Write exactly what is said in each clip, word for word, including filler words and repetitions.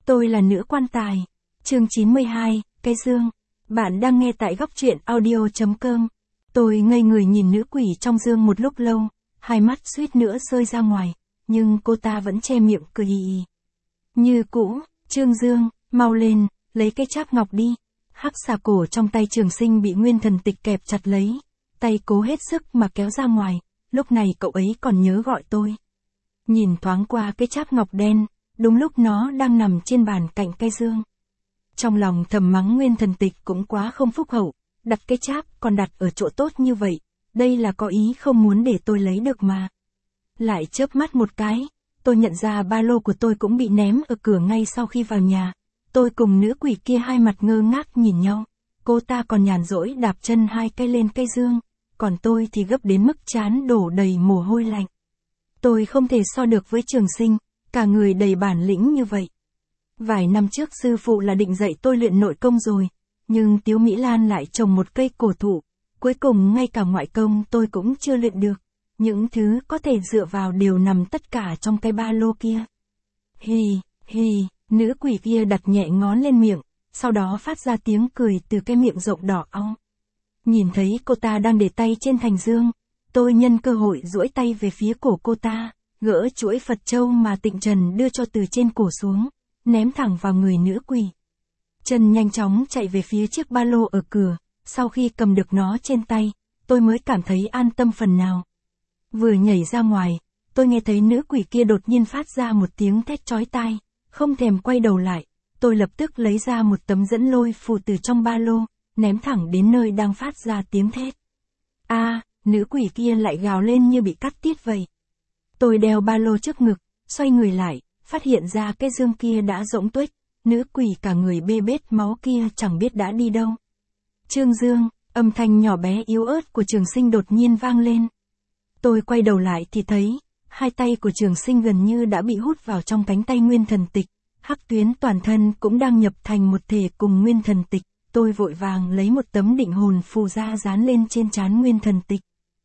Tôi là nữ quan tài. Chương chín mươi hai, cái dương. Bạn đang nghe tại góc truyện audio.com. Tôi ngây người nhìn nữ quỷ trong dương một lúc lâu, hai mắt suýt nữa rơi ra ngoài, nhưng cô ta vẫn che miệng cười hì hì. Như cũ, Trương Dương, mau lên, lấy cái cháp ngọc đi. Hắc xà cổ trong tay Trường Sinh bị Nguyên Thần Tịch kẹp chặt lấy, tay cố hết sức mà kéo ra ngoài, lúc này cậu ấy còn nhớ gọi tôi. Nhìn thoáng qua cái cháp ngọc đen, đúng lúc nó đang nằm trên bàn cạnh cái dương. Trong lòng thầm mắng Nguyên Thần Tịch cũng quá không phúc hậu, đặt cái cháp còn đặt ở chỗ tốt như vậy, đây là có ý không muốn để tôi lấy được mà. Lại chớp mắt một cái, tôi nhận ra ba lô của tôi cũng bị ném ở cửa ngay sau khi vào nhà. Tôi cùng nữ quỷ kia hai mặt ngơ ngác nhìn nhau, cô ta còn nhàn rỗi đạp chân hai cái lên cây dương, còn tôi thì gấp đến mức trán đổ đầy mồ hôi lạnh. Tôi không thể so được với Trường Sinh, cả người đầy bản lĩnh như vậy. Vài năm trước sư phụ là định dạy tôi luyện nội công rồi, nhưng Tiếu Mỹ Lan lại trồng một cây cổ thụ, cuối cùng ngay cả ngoại công tôi cũng chưa luyện được. Những thứ có thể dựa vào đều nằm tất cả trong cái ba lô kia. Hì, hì, nữ quỷ kia đặt nhẹ ngón lên miệng, sau đó phát ra tiếng cười từ cái miệng rộng đỏ ong. Nhìn thấy cô ta đang để tay trên thành dương, tôi nhân cơ hội duỗi tay về phía cổ cô ta, gỡ chuỗi Phật châu mà Tịnh Trần đưa cho từ trên cổ xuống, ném thẳng vào người nữ quỷ. Chân nhanh chóng chạy về phía chiếc ba lô ở cửa, sau khi cầm được nó trên tay, tôi mới cảm thấy an tâm phần nào. Vừa nhảy ra ngoài, tôi nghe thấy nữ quỷ kia đột nhiên phát ra một tiếng thét chói tai, không thèm quay đầu lại, tôi lập tức lấy ra một tấm dẫn lôi phù từ trong ba lô, ném thẳng đến nơi đang phát ra tiếng thét. A, à, nữ quỷ kia lại gào lên như bị cắt tiết vậy. Tôi đeo ba lô trước ngực, xoay người lại, phát hiện ra cái dương kia đã rỗng tuếch, nữ quỷ cả người bê bết máu kia chẳng biết đã đi đâu. Trương Dương, âm thanh nhỏ bé yếu ớt của Trường Sinh đột nhiên vang lên. Tôi quay đầu lại thì thấy, hai tay của Trường Sinh gần như đã bị hút vào trong cánh tay Nguyên Thần Tịch, hắc tuyến toàn thân cũng đang nhập thành một thể cùng Nguyên Thần Tịch, tôi vội vàng lấy một tấm định hồn phù ra dán lên trên trán Nguyên Thần Tịch.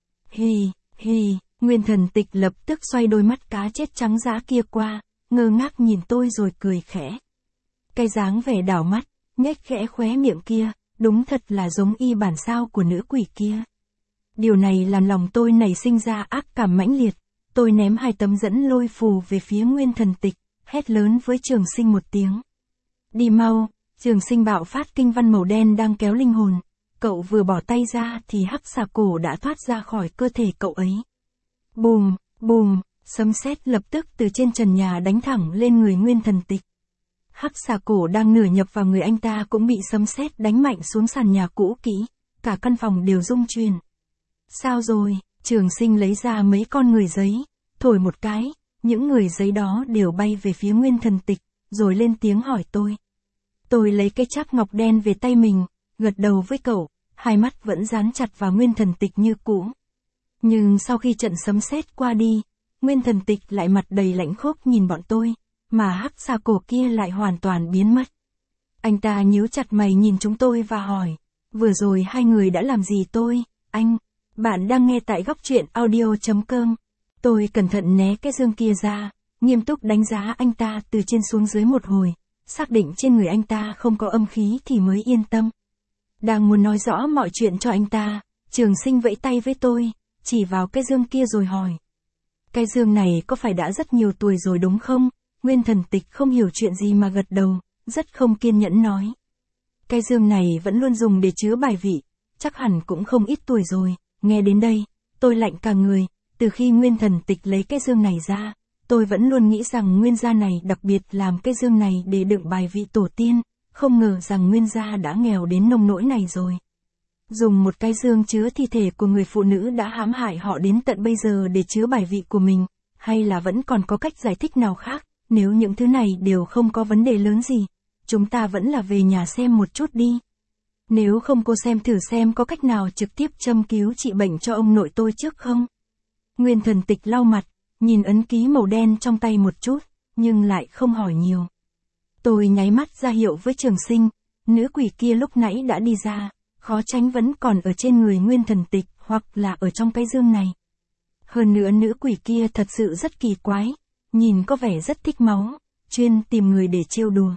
Hì, hì, Nguyên Thần Tịch lập tức xoay đôi mắt cá chết trắng dã kia qua, ngơ ngác nhìn tôi rồi cười khẽ. Cái dáng vẻ đảo mắt, nhếch khẽ khóe miệng kia, đúng thật là giống y bản sao của nữ quỷ kia. Điều này làm lòng tôi nảy sinh ra ác cảm mãnh liệt, tôi ném hai tấm dẫn lôi phù về phía Nguyên Thần Tịch, hét lớn với Trường Sinh một tiếng. Đi mau, Trường Sinh bạo phát kinh văn màu đen đang kéo linh hồn, cậu vừa bỏ tay ra thì hắc xà cổ đã thoát ra khỏi cơ thể cậu ấy. Bùm, bùm, sấm sét lập tức từ trên trần nhà đánh thẳng lên người Nguyên Thần Tịch. Hắc xà cổ đang nửa nhập vào người anh ta cũng bị sấm sét đánh mạnh xuống sàn nhà cũ kỹ, cả căn phòng đều rung chuyển. Sao rồi? Trường Sinh lấy ra mấy con người giấy, thổi một cái, những người giấy đó đều bay về phía Nguyên Thần Tịch, rồi lên tiếng hỏi tôi. Tôi lấy cái cháp ngọc đen về tay mình, gật đầu với cậu, hai mắt vẫn dán chặt vào Nguyên Thần Tịch như cũ. Nhưng sau khi trận sấm sét qua đi, Nguyên Thần Tịch lại mặt đầy lãnh khốc nhìn bọn tôi, mà hắc xà cổ kia lại hoàn toàn biến mất. Anh ta nhíu chặt mày nhìn chúng tôi và hỏi, vừa rồi hai người đã làm gì tôi, anh? Bạn đang nghe tại góc truyện audio.com. Tôi cẩn thận né cái dương kia ra, nghiêm túc đánh giá anh ta từ trên xuống dưới một hồi, xác định trên người anh ta không có âm khí thì mới yên tâm. Đang muốn nói rõ mọi chuyện cho anh ta, Trường Sinh vẫy tay với tôi, chỉ vào cái dương kia rồi hỏi. Cái dương này có phải đã rất nhiều tuổi rồi đúng không? Nguyên Thần Tịch không hiểu chuyện gì mà gật đầu, rất không kiên nhẫn nói. Cái dương này vẫn luôn dùng để chứa bài vị, chắc hẳn cũng không ít tuổi rồi. Nghe đến đây, tôi lạnh cả người, từ khi Nguyên Thần Tịch lấy cái dương này ra, tôi vẫn luôn nghĩ rằng Nguyên gia này đặc biệt làm cái dương này để đựng bài vị tổ tiên, không ngờ rằng Nguyên gia đã nghèo đến nông nỗi này rồi. Dùng một cái dương chứa thi thể của người phụ nữ đã hãm hại họ đến tận bây giờ để chứa bài vị của mình, hay là vẫn còn có cách giải thích nào khác, nếu những thứ này đều không có vấn đề lớn gì, chúng ta vẫn là về nhà xem một chút đi. Nếu không cô xem thử xem có cách nào trực tiếp châm cứu trị bệnh cho ông nội tôi trước không? Nguyên Thần Tịch lau mặt, nhìn ấn ký màu đen trong tay một chút, nhưng lại không hỏi nhiều. Tôi nháy mắt ra hiệu với Trường Sinh, nữ quỷ kia lúc nãy đã đi ra, khó tránh vẫn còn ở trên người Nguyên Thần Tịch hoặc là ở trong cái dương này. Hơn nữa nữ quỷ kia thật sự rất kỳ quái, nhìn có vẻ rất thích máu, chuyên tìm người để trêu đùa.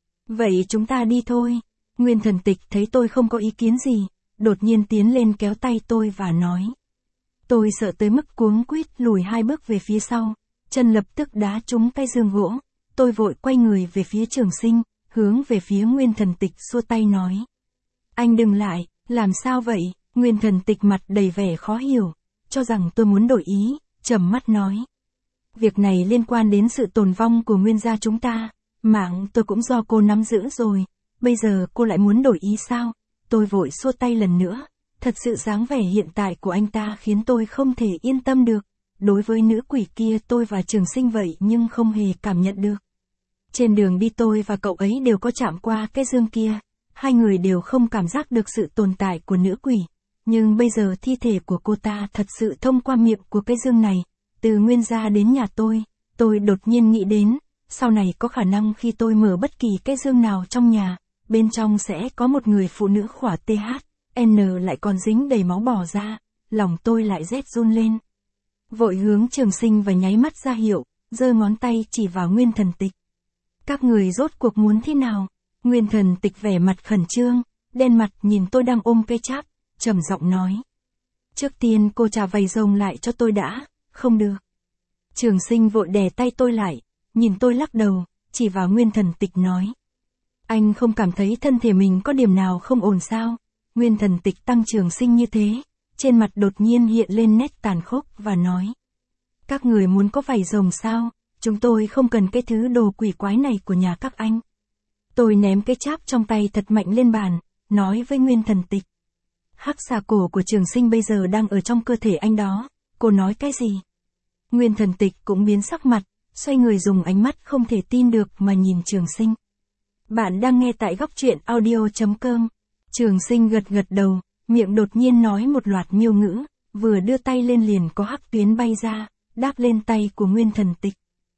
Vậy chúng ta đi thôi. Nguyên Thần Tịch thấy tôi không có ý kiến gì, đột nhiên tiến lên kéo tay tôi và nói. Tôi sợ tới mức cuống quýt lùi hai bước về phía sau, chân lập tức đá trúng cái giường gỗ, tôi vội quay người về phía Trường Sinh, hướng về phía Nguyên Thần Tịch xua tay nói. Anh đừng lại, làm sao vậy? Nguyên Thần Tịch mặt đầy vẻ khó hiểu, cho rằng tôi muốn đổi ý, trầm mắt nói. Việc này liên quan đến sự tồn vong của Nguyên gia chúng ta, mạng tôi cũng do cô nắm giữ rồi, bây giờ cô lại muốn đổi ý sao? Tôi vội xua tay lần nữa, thật sự dáng vẻ hiện tại của anh ta khiến tôi không thể yên tâm được, đối với nữ quỷ kia tôi và Trường Sinh vậy nhưng không hề cảm nhận được. Trên đường đi tôi và cậu ấy đều có chạm qua cái giường kia, hai người đều không cảm giác được sự tồn tại của nữ quỷ, nhưng bây giờ thi thể của cô ta thật sự thông qua miệng của cái giường này, từ Nguyên gia đến nhà tôi, tôi đột nhiên nghĩ đến, sau này có khả năng khi tôi mở bất kỳ cái giường nào trong nhà, bên trong sẽ có một người phụ nữ khỏa tê hát, en lại còn dính đầy máu bò ra, lòng tôi lại rét run lên. Vội hướng Trường Sinh và nháy mắt ra hiệu, giơ ngón tay chỉ vào Nguyên Thần Tịch. Các người rốt cuộc muốn thế nào? Nguyên Thần Tịch vẻ mặt khẩn trương, đen mặt nhìn tôi đang ôm cây cháp, trầm giọng nói. Trước tiên cô trả vầy rồng lại cho tôi đã, không được. Trường Sinh vội đè tay tôi lại, nhìn tôi lắc đầu, chỉ vào Nguyên Thần Tịch nói. Anh không cảm thấy thân thể mình có điểm nào không ổn sao? Nguyên Thần Tịch tăng Trường Sinh như thế, trên mặt đột nhiên hiện lên nét tàn khốc và nói. Các người muốn có vảy rồng sao? Chúng tôi không cần cái thứ đồ quỷ quái này của nhà các anh. Tôi ném cái cháp trong tay thật mạnh lên bàn, nói với Nguyên Thần Tịch. Hắc xà cổ của Trường Sinh bây giờ đang ở trong cơ thể anh đó, cô nói cái gì? Nguyên Thần Tịch cũng biến sắc mặt, xoay người dùng ánh mắt không thể tin được mà nhìn Trường Sinh. Bạn đang nghe tại góc truyện audio chấm com. Trường Sinh gật gật đầu, miệng đột nhiên nói một loạt miêu ngữ, vừa đưa tay lên liền có hắc tuyến bay ra, đáp lên tay của Nguyên Thần Tịch.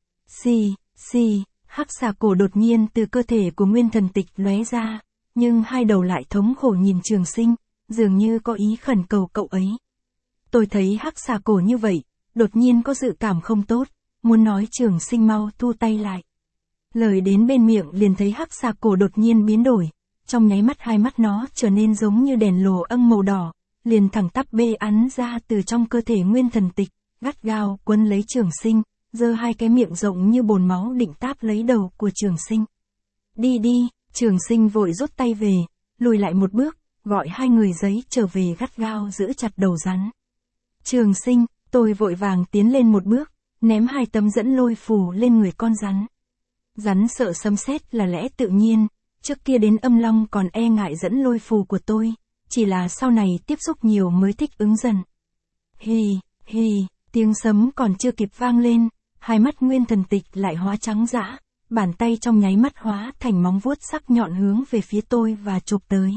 Xì, xì, hắc xà cổ đột nhiên từ cơ thể của Nguyên Thần Tịch lóe ra, nhưng hai đầu lại thống khổ nhìn Trường Sinh, dường như có ý khẩn cầu cậu ấy. Tôi thấy hắc xà cổ như vậy, đột nhiên có dự cảm không tốt, muốn nói Trường Sinh mau thu tay lại. Lời đến bên miệng liền thấy hắc xà cổ đột nhiên biến đổi, trong nháy mắt hai mắt nó trở nên giống như đèn lồ âm màu đỏ, liền thẳng tắp bê ắn ra từ trong cơ thể Nguyên Thần Tịch, gắt gao quấn lấy Trường Sinh, giơ hai cái miệng rộng như bồn máu định táp lấy đầu của Trường Sinh. Đi đi, Trường Sinh vội rút tay về, lùi lại một bước, gọi hai người giấy trở về gắt gao giữ chặt đầu rắn. Trường Sinh, tôi vội vàng tiến lên một bước, ném hai tấm dẫn lôi phù lên người con rắn. Rắn sợ sấm sét là lẽ tự nhiên, trước kia đến Âm Long còn e ngại dẫn lôi phù của tôi, chỉ là sau này tiếp xúc nhiều mới thích ứng dần. Hì, hì, tiếng sấm còn chưa kịp vang lên, hai mắt Nguyên Thần Tịch lại hóa trắng dã, bàn tay trong nháy mắt hóa thành móng vuốt sắc nhọn hướng về phía tôi và chụp tới.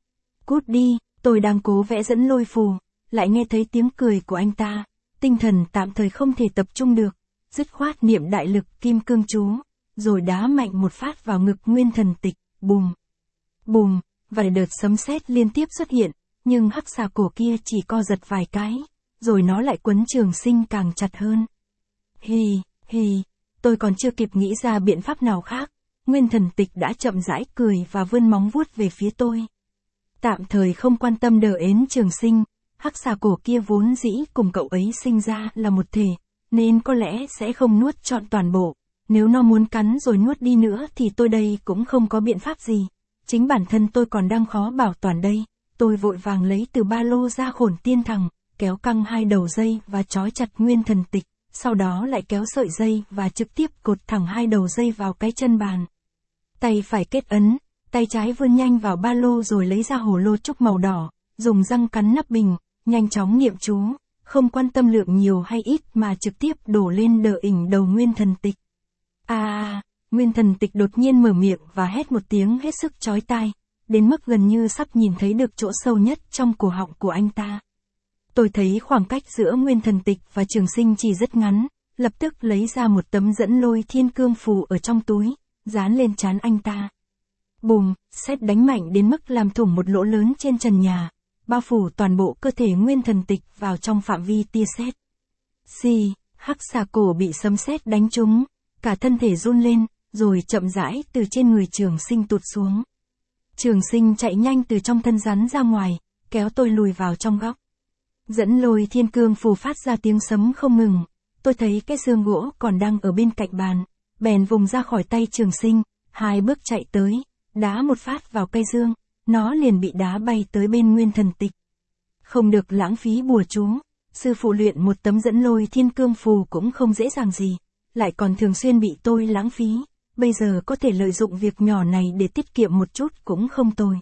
Cút đi, tôi đang cố vẽ dẫn lôi phù, lại nghe thấy tiếng cười của anh ta, tinh thần tạm thời không thể tập trung được, dứt khoát niệm đại lực kim cương chú, rồi đá mạnh một phát vào ngực Nguyên Thần Tịch, bùm, bùm, vài đợt sấm sét liên tiếp xuất hiện, nhưng hắc xà cổ kia chỉ co giật vài cái, rồi nó lại quấn Trường Sinh càng chặt hơn. Hì, hì, tôi còn chưa kịp nghĩ ra biện pháp nào khác, Nguyên Thần Tịch đã chậm rãi cười và vươn móng vuốt về phía tôi. Tạm thời không quan tâm đờ ến Trường Sinh, hắc xà cổ kia vốn dĩ cùng cậu ấy sinh ra là một thể, nên có lẽ sẽ không nuốt trọn toàn bộ, nếu nó muốn cắn rồi nuốt đi nữa thì tôi đây cũng không có biện pháp gì, chính bản thân tôi còn đang khó bảo toàn đây, tôi vội vàng lấy từ ba lô ra Khổn Tiên Thằng, kéo căng hai đầu dây và trói chặt Nguyên Thần Tịch, sau đó lại kéo sợi dây và trực tiếp cột thẳng hai đầu dây vào cái chân bàn. Tay phải kết ấn, tay trái vươn nhanh vào ba lô rồi lấy ra hồ lô trúc màu đỏ, dùng răng cắn nắp bình, nhanh chóng niệm chú, không quan tâm lượng nhiều hay ít mà trực tiếp đổ lên đờ ỉnh đầu Nguyên Thần Tịch. À, Nguyên Thần Tịch đột nhiên mở miệng và hét một tiếng hết sức chói tai, đến mức gần như sắp nhìn thấy được chỗ sâu nhất trong cổ họng của anh ta. Tôi thấy khoảng cách giữa Nguyên Thần Tịch và Trường Sinh chỉ rất ngắn, lập tức lấy ra một tấm dẫn lôi thiên cương phù ở trong túi, dán lên trán anh ta. Bùm, sét đánh mạnh đến mức làm thủng một lỗ lớn trên trần nhà, bao phủ toàn bộ cơ thể Nguyên Thần Tịch vào trong phạm vi tia sét. Xì, hắc xà cổ bị sấm sét đánh trúng, cả thân thể run lên, rồi chậm rãi từ trên người Trường Sinh tụt xuống. Trường Sinh chạy nhanh từ trong thân rắn ra ngoài, kéo tôi lùi vào trong góc. Dẫn Lôi Thiên Cương phù phát ra tiếng sấm không ngừng, tôi thấy cái xương gỗ còn đang ở bên cạnh bàn, bèn vùng ra khỏi tay Trường Sinh, hai bước chạy tới, đá một phát vào cây dương, nó liền bị đá bay tới bên Nguyên Thần Tịch. Không được lãng phí bùa chú, sư phụ luyện một tấm Dẫn Lôi Thiên Cương phù cũng không dễ dàng gì, lại còn thường xuyên bị tôi lãng phí, bây giờ có thể lợi dụng việc nhỏ này để tiết kiệm một chút cũng không tồi.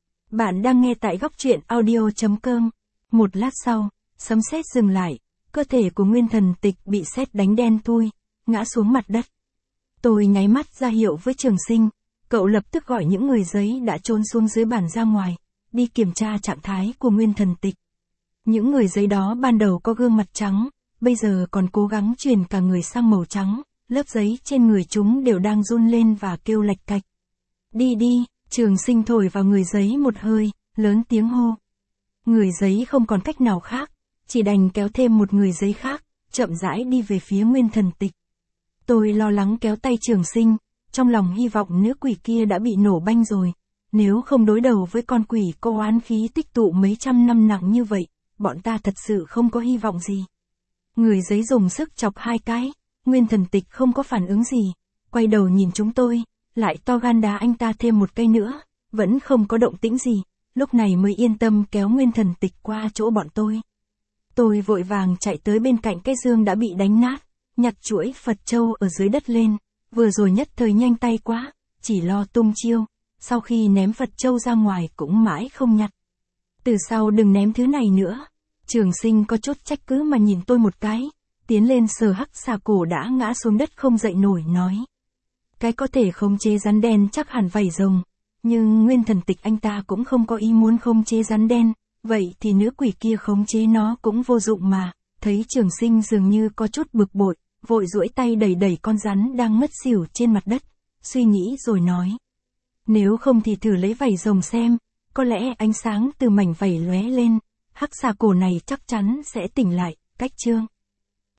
Bạn đang nghe tại góc truyện audio.com. Một lát sau, sấm sét dừng lại, cơ thể của Nguyên Thần Tịch bị sét đánh đen thui, ngã xuống mặt đất. Tôi nháy mắt ra hiệu với Trường Sinh, cậu lập tức gọi những người giấy đã chôn xuống dưới bàn ra ngoài, đi kiểm tra trạng thái của Nguyên Thần Tịch. Những người giấy đó ban đầu có gương mặt trắng, bây giờ còn cố gắng chuyển cả người sang màu trắng, lớp giấy trên người chúng đều đang run lên và kêu lạch cạch. Đi đi, Trường Sinh thổi vào người giấy một hơi, lớn tiếng hô. Người giấy không còn cách nào khác, chỉ đành kéo thêm một người giấy khác, chậm rãi đi về phía Nguyên Thần Tịch. Tôi lo lắng kéo tay Trường Sinh, trong lòng hy vọng nữ quỷ kia đã bị nổ banh rồi, nếu không đối đầu với con quỷ có oán khí tích tụ mấy trăm năm nặng như vậy, bọn ta thật sự không có hy vọng gì. Người giấy dùng sức chọc hai cái, Nguyên Thần Tịch không có phản ứng gì, quay đầu nhìn chúng tôi, lại to gan đá anh ta thêm một cây nữa, vẫn không có động tĩnh gì, lúc này mới yên tâm kéo Nguyên Thần Tịch qua chỗ bọn tôi. Tôi vội vàng chạy tới bên cạnh cái dương đã bị đánh nát, nhặt chuỗi Phật Châu ở dưới đất lên, vừa rồi nhất thời nhanh tay quá, chỉ lo tung chiêu, sau khi ném Phật Châu ra ngoài cũng mãi không nhặt. Từ sau đừng ném thứ này nữa. Trường Sinh có chút trách cứ mà nhìn tôi một cái, tiến lên sờ hắc xà cổ đã ngã xuống đất không dậy nổi nói. Cái có thể khống chế rắn đen chắc hẳn vảy rồng, nhưng Nguyên Thần Tịch anh ta cũng không có ý muốn khống chế rắn đen, vậy thì nữ quỷ kia khống chế nó cũng vô dụng mà. Thấy Trường Sinh dường như có chút bực bội, vội duỗi tay đẩy đẩy con rắn đang ngất xỉu trên mặt đất, suy nghĩ rồi nói. Nếu không thì thử lấy vảy rồng xem, có lẽ ánh sáng từ mảnh vảy lóe lên, hắc xà cổ này chắc chắn sẽ tỉnh lại. Cách chương